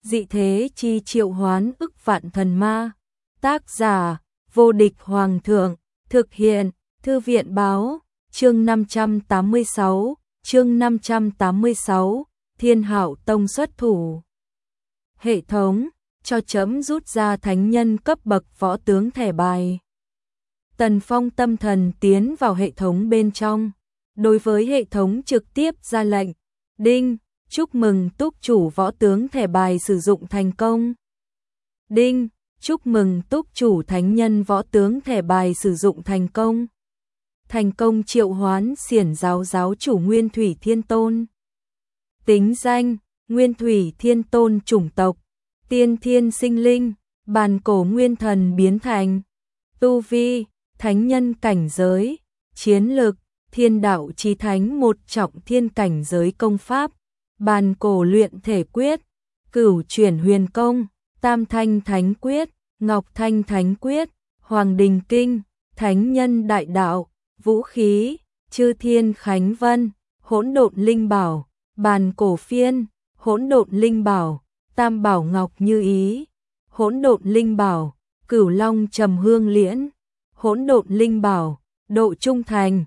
dị thế chi triệu hoán ức vạn thần ma. Tác giả, vô địch hoàng thượng, thực hiện, thư viện báo, chương 586, Thiên Hạo Tông xuất thủ. Hệ thống, cho chấm rút ra thánh nhân cấp bậc võ tướng thẻ bài. Tần Phong tâm thần tiến vào hệ thống bên trong. Đối với hệ thống trực tiếp ra lệnh. Đinh, chúc mừng túc chủ võ tướng thẻ bài sử dụng thành công. Đinh, chúc mừng túc chủ thánh nhân võ tướng thẻ bài sử dụng thành công. Thành công triệu hoán xiển giáo giáo chủ Nguyên Thủy Thiên Tôn. Tính danh, Nguyên Thủy Thiên Tôn chủng tộc, tiên thiên sinh linh, bàn cổ nguyên thần biến thành. Tu vi, thánh nhân cảnh giới, chiến lực, thiên đạo chí thánh một trọng thiên cảnh giới công pháp, bàn cổ luyện thể quyết, cửu chuyển huyền công, tam thanh thánh quyết, ngọc thanh thánh quyết, hoàng đình kinh, thánh nhân đại đạo, vũ khí, chư thiên khánh vân, hỗn độn linh bảo, bàn cổ phiên, hỗn độn linh bảo, tam bảo ngọc như ý, hỗn độn linh bảo, cửu long trầm hương liễn, hỗn độn linh bảo, độ trung thành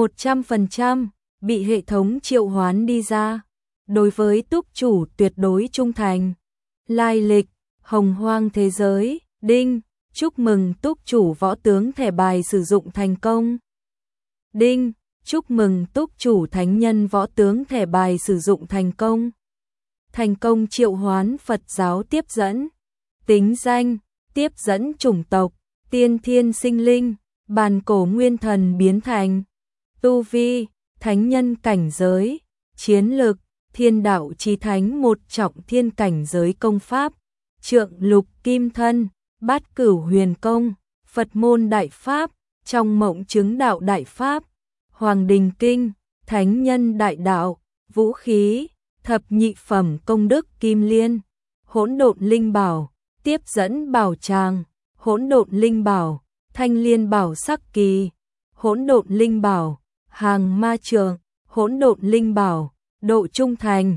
100%, bị hệ thống triệu hoán đi ra. Đối với túc chủ tuyệt đối trung thành. Lai lịch, hồng hoang thế giới. Đinh, chúc mừng túc chủ võ tướng thẻ bài sử dụng thành công. Đinh, chúc mừng túc chủ thánh nhân võ tướng thẻ bài sử dụng thành công. Thành công triệu hoán Phật giáo tiếp dẫn. Tính danh, tiếp dẫn chủng tộc, tiên thiên sinh linh, bàn cổ nguyên thần biến thành. Tu vi, thánh nhân cảnh giới, chiến lực, thiên đạo chí thánh một trọng thiên cảnh giới công pháp, trượng lục kim thân, bát cửu huyền công, Phật môn đại pháp, trong mộng chứng đạo đại pháp, hoàng đình kinh, thánh nhân đại đạo, vũ khí, thập nhị phẩm công đức kim liên, hỗn độn linh bảo, tiếp dẫn bảo tràng, hỗn độn linh bảo, thanh liên bảo sắc kỳ, hỗn độn linh bảo, hàng ma trường, hỗn độn linh bảo, độ trung thành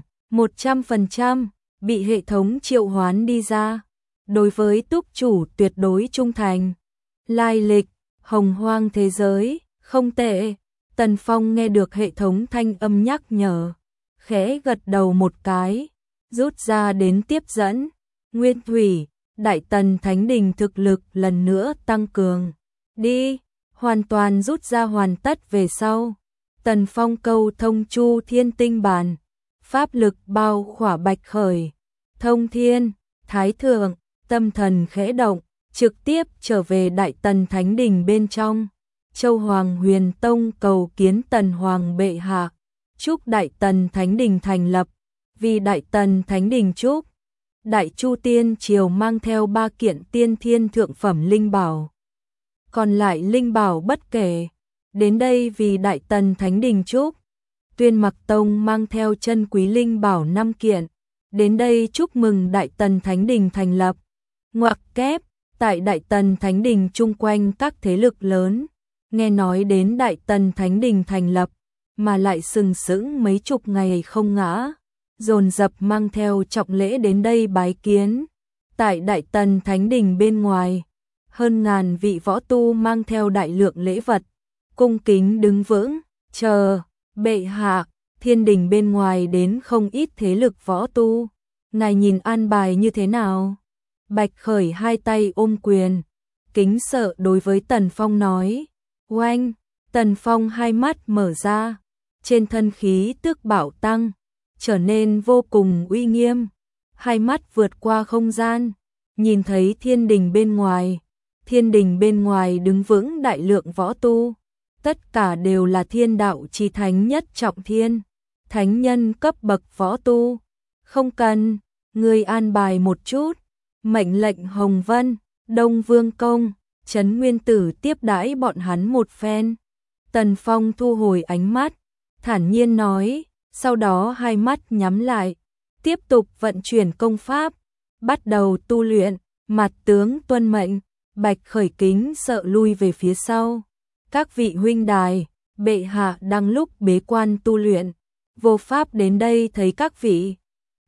100%, bị hệ thống triệu hoán đi ra. Đối với túc chủ tuyệt đối trung thành. Lai lịch, hồng hoang thế giới, không tệ. Tần Phong nghe được hệ thống thanh âm nhắc nhở, khẽ gật đầu một cái, rút ra đến tiếp dẫn. Nguyên Thủy, Đại Tần Thánh Đình thực lực lần nữa tăng cường. Đi, hoàn toàn rút ra hoàn tất về sau. Tần Phong câu thông chu thiên tinh bàn, pháp lực bao khỏa Bạch Khởi, thông thiên, thái thượng, tâm thần khẽ động, trực tiếp trở về Đại Tần Thánh Đình bên trong. Châu Hoàng Huyền Tông cầu kiến Tần Hoàng bệ hạ, chúc Đại Tần Thánh Đình thành lập, vì Đại Tần Thánh Đình chúc. Đại Chu Tiên Triều mang theo 3 kiện tiên thiên thượng phẩm linh bảo. Còn lại linh bảo bất kể. Đến đây vì Đại Tần Thánh Đình chúc. Tuyên Mặc Tông mang theo chân quý linh bảo 5 kiện. Đến đây chúc mừng Đại Tần Thánh Đình thành lập. Ngoặc kép, tại Đại Tần Thánh Đình chung quanh các thế lực lớn. Nghe nói đến Đại Tần Thánh Đình thành lập, mà lại sừng sững mấy chục ngày không ngã. Dồn dập mang theo trọng lễ đến đây bái kiến. Tại Đại Tần Thánh Đình bên ngoài, hơn ngàn vị võ tu mang theo đại lượng lễ vật, cung kính đứng vững, chờ, bệ hạ. Thiên đình bên ngoài đến không ít thế lực võ tu. Ngài nhìn an bài như thế nào? Bạch Khởi hai tay ôm quyền, kính sợ đối với Tần Phong nói. Oanh, Tần Phong hai mắt mở ra, trên thân khí tức bảo tăng, trở nên vô cùng uy nghiêm. Hai mắt vượt qua không gian, nhìn thấy thiên đình bên ngoài. Thiên đình bên ngoài đứng vững đại lượng võ tu. Tất cả đều là thiên đạo chí thánh nhất trọng thiên, thánh nhân cấp bậc võ tu. Không cần, ngươi an bài một chút. Mệnh lệnh Hồng Vân, Đông Vương Công, Trấn Nguyên Tử tiếp đãi bọn hắn một phen. Tần Phong thu hồi ánh mắt, thản nhiên nói, sau đó hai mắt nhắm lại, tiếp tục vận chuyển công pháp, bắt đầu tu luyện. Mặt tướng tuân mệnh. Bạch Khởi kính sợ lui về phía sau. Các vị huynh đài, bệ hạ đang lúc bế quan tu luyện, vô pháp đến đây thấy các vị.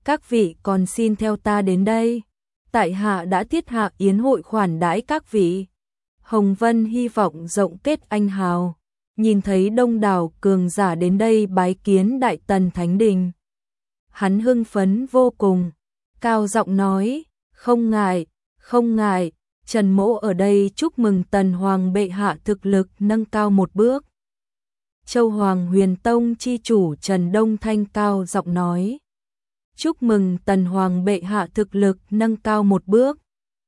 các vị còn xin theo ta đến đây. Tại hạ đã thiết hạ yến hội khoản đãi các vị. Hồng Vân hy vọng rộng kết anh hào, nhìn thấy đông đảo cường giả đến đây bái kiến Đại Tần Thánh Đình. Hắn hưng phấn vô cùng, cao giọng nói, không ngại, Trần Mỗ ở đây chúc mừng Tần Hoàng bệ hạ thực lực nâng cao một bước. Châu Hoàng Huyền Tông chi chủ Trần Đông Thanh cao giọng nói, chúc mừng Tần Hoàng bệ hạ thực lực nâng cao một bước.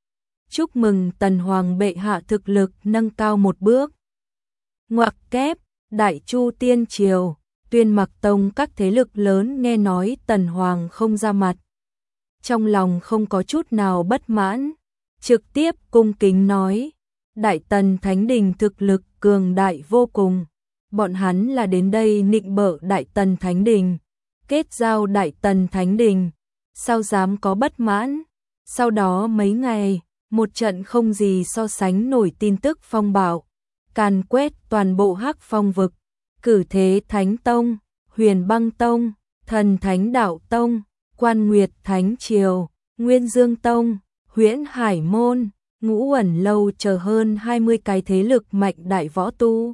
Chúc mừng Tần Hoàng bệ hạ thực lực nâng cao một bước. Ngoặc kép, Đại Chu Tiên Triều, Tuyên Mặc Tông các thế lực lớn nghe nói Tần Hoàng không ra mặt, trong lòng không có chút nào bất mãn, trực tiếp cung kính nói, Đại Tần Thánh Đình thực lực cường đại vô cùng, bọn hắn là đến đây nịnh bợ Đại Tần Thánh Đình, kết giao Đại Tần Thánh Đình, sao dám có bất mãn. Sau đó mấy ngày, một trận không gì so sánh nổi tin tức phong bạo, càn quét toàn bộ Hắc Phong vực, Cử Thế Thánh Tông, Huyền Băng Tông, Thần Thánh Đạo Tông, Quan Nguyệt Thánh Triều, Nguyên Dương Tông, Huyễn Hải Môn, Ngũ Ẩn Lâu chờ hơn 20 cái thế lực mạnh đại võ tu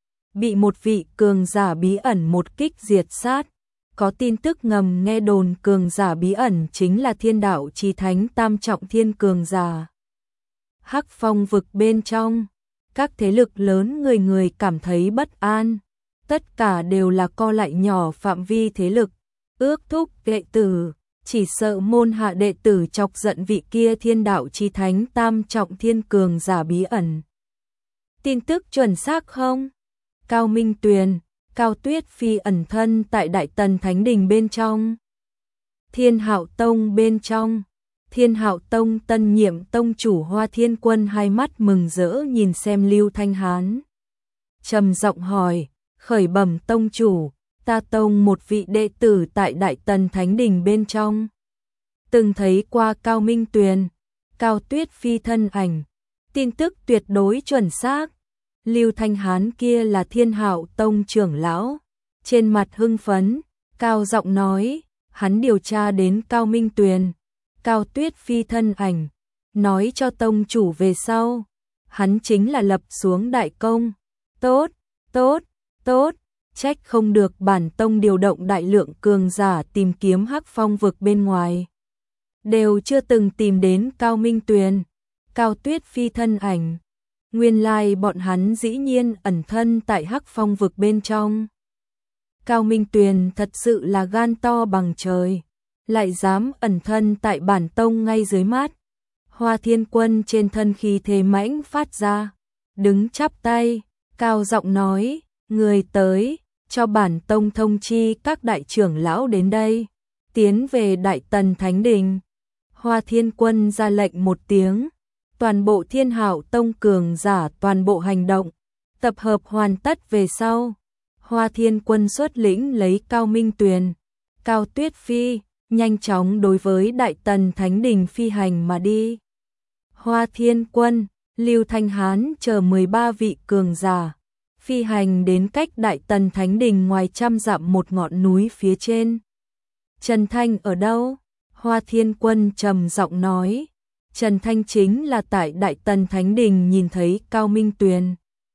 bị một vị cường giả bí ẩn một kích diệt sát. Có tin tức ngầm nghe đồn cường giả bí ẩn chính là Thiên Đạo Chí Thánh tam trọng thiên cường giả. Hắc Phong vực bên trong, các thế lực lớn người người cảm thấy bất an, tất cả đều là co lại nhỏ phạm vi thế lực, ước thúc đệ tử, chỉ sợ môn hạ đệ tử chọc giận vị kia Thiên Đạo Chí Thánh tam trọng thiên cường giả bí ẩn. Tin tức chuẩn xác không? Cao Minh Tuyền, Cao Tuyết Phi ẩn thân tại Đại Tần Thánh Đình bên trong. Thiên Hạo Tông bên trong, Thiên Hạo Tông tân nhiệm tông chủ Hoa Thiên Quân hai mắt mừng rỡ nhìn xem Lưu Thanh Hán. Trầm giọng hỏi, khởi bẩm tông chủ, ta tông một vị đệ tử tại Đại Tần Thánh Đình bên trong. Từng thấy qua Cao Minh Tuyền, Cao Tuyết Phi thân ảnh, tin tức tuyệt đối chuẩn xác. Lưu Thanh Hán kia là Thiên Hạo Tông trưởng lão, trên mặt hưng phấn, cao giọng nói, hắn điều tra đến Cao Minh Tuyền, Cao Tuyết Phi thân ảnh, nói cho tông chủ về sau, hắn chính là lập xuống đại công. Tốt, trách không được bản tông điều động đại lượng cường giả tìm kiếm Hắc Phong vực bên ngoài, đều chưa từng tìm đến Cao Minh Tuyền, Cao Tuyết Phi thân ảnh. Nguyên lai bọn hắn dĩ nhiên ẩn thân tại Hắc Phong vực bên trong. Cao Minh Tuyền thật sự là gan to bằng trời, lại dám ẩn thân tại bản tông ngay dưới mắt. Hoa Thiên Quân trên thân khí thế mãnh phát ra, đứng chắp tay, cao giọng nói, người tới, cho bản tông thông chi các đại trưởng lão đến đây, tiến về Đại Tần Thánh Đình. Hoa Thiên Quân ra lệnh một tiếng, toàn bộ Thiên Hạo Tông cường giả toàn bộ hành động, tập hợp hoàn tất về sau, Hoa Thiên Quân xuất lĩnh lấy Cao Minh Tuyền, Cao Tuyết Phi, nhanh chóng đối với Đại Tần Thánh Đình phi hành mà đi. Hoa Thiên Quân, Lưu Thanh Hán chờ 13 vị cường giả, phi hành đến cách Đại Tần Thánh Đình ngoài trăm dặm một ngọn núi phía trên. Trần Thanh ở đâu? Hoa Thiên Quân trầm giọng nói. Trần Thanh chính là tại Đại Tần Thánh Đình nhìn thấy Cao Minh Tuyền,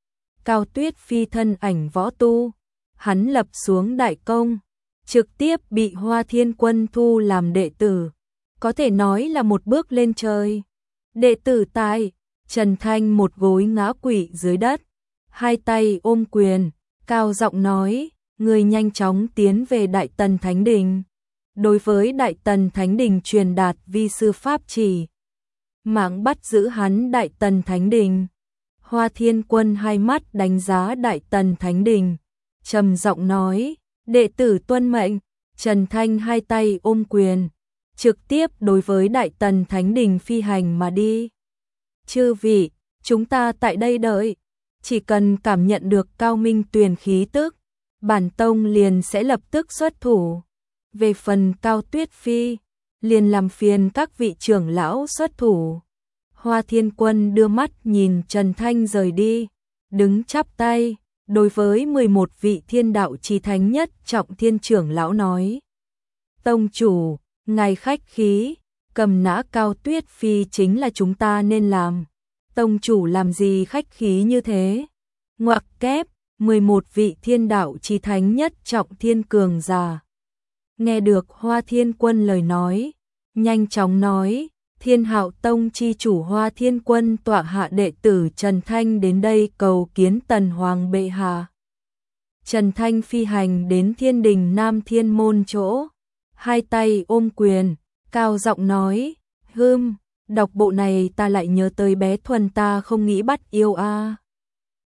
Cao Tuyết Phi thân ảnh võ tu, hắn lập xuống đại công, trực tiếp bị Hoa Thiên Quân thu làm đệ tử, có thể nói là một bước lên trời. Đệ tử tại, Trần Thanh một gối ngã quỵ dưới đất, hai tay ôm quyền, cao giọng nói, người nhanh chóng tiến về Đại Tần Thánh Đình. Đối với Đại Tần Thánh Đình truyền đạt vi sư pháp chỉ, mạng bắt giữ hắn Đại Tần Thánh Đình. Hoa Thiên Quân hai mắt đánh giá Đại Tần Thánh Đình, trầm giọng nói, đệ tử tuân mệnh. Trần Thanh hai tay ôm quyền, trực tiếp đối với Đại Tần Thánh Đình phi hành mà đi. Chư vị, chúng ta tại đây đợi, chỉ cần cảm nhận được Cao Minh Tuyền khí tức, bản tông liền sẽ lập tức xuất thủ. Về phần Cao Tuyết Phi, liền làm phiền các vị trưởng lão xuất thủ. Hoa Thiên Quân đưa mắt nhìn Trần Thanh rời đi, đứng chắp tay, đối với 11 vị Thiên Đạo Chí Thánh nhất trọng thiên trưởng lão nói. Tông chủ, Ngài khách khí, cầm nã Cao Tuyết Phi chính là chúng ta nên làm. Tông chủ làm gì khách khí như thế? Ngoặc kép, 11 vị thiên đạo chi thánh nhất trọng thiên cường giả. Nghe được Hoa Thiên Quân lời nói, nhanh chóng nói, Thiên Hạo Tông chi chủ Hoa Thiên Quân tọa hạ đệ tử Trần Thanh đến đây cầu kiến Tần Hoàng bệ hạ. Trần Thanh phi hành đến Thiên Đình Nam Thiên môn chỗ, hai tay ôm quyền, cao giọng nói, đọc bộ này ta lại nhớ tới bé Thuần ta không nghĩ bắt yêu a.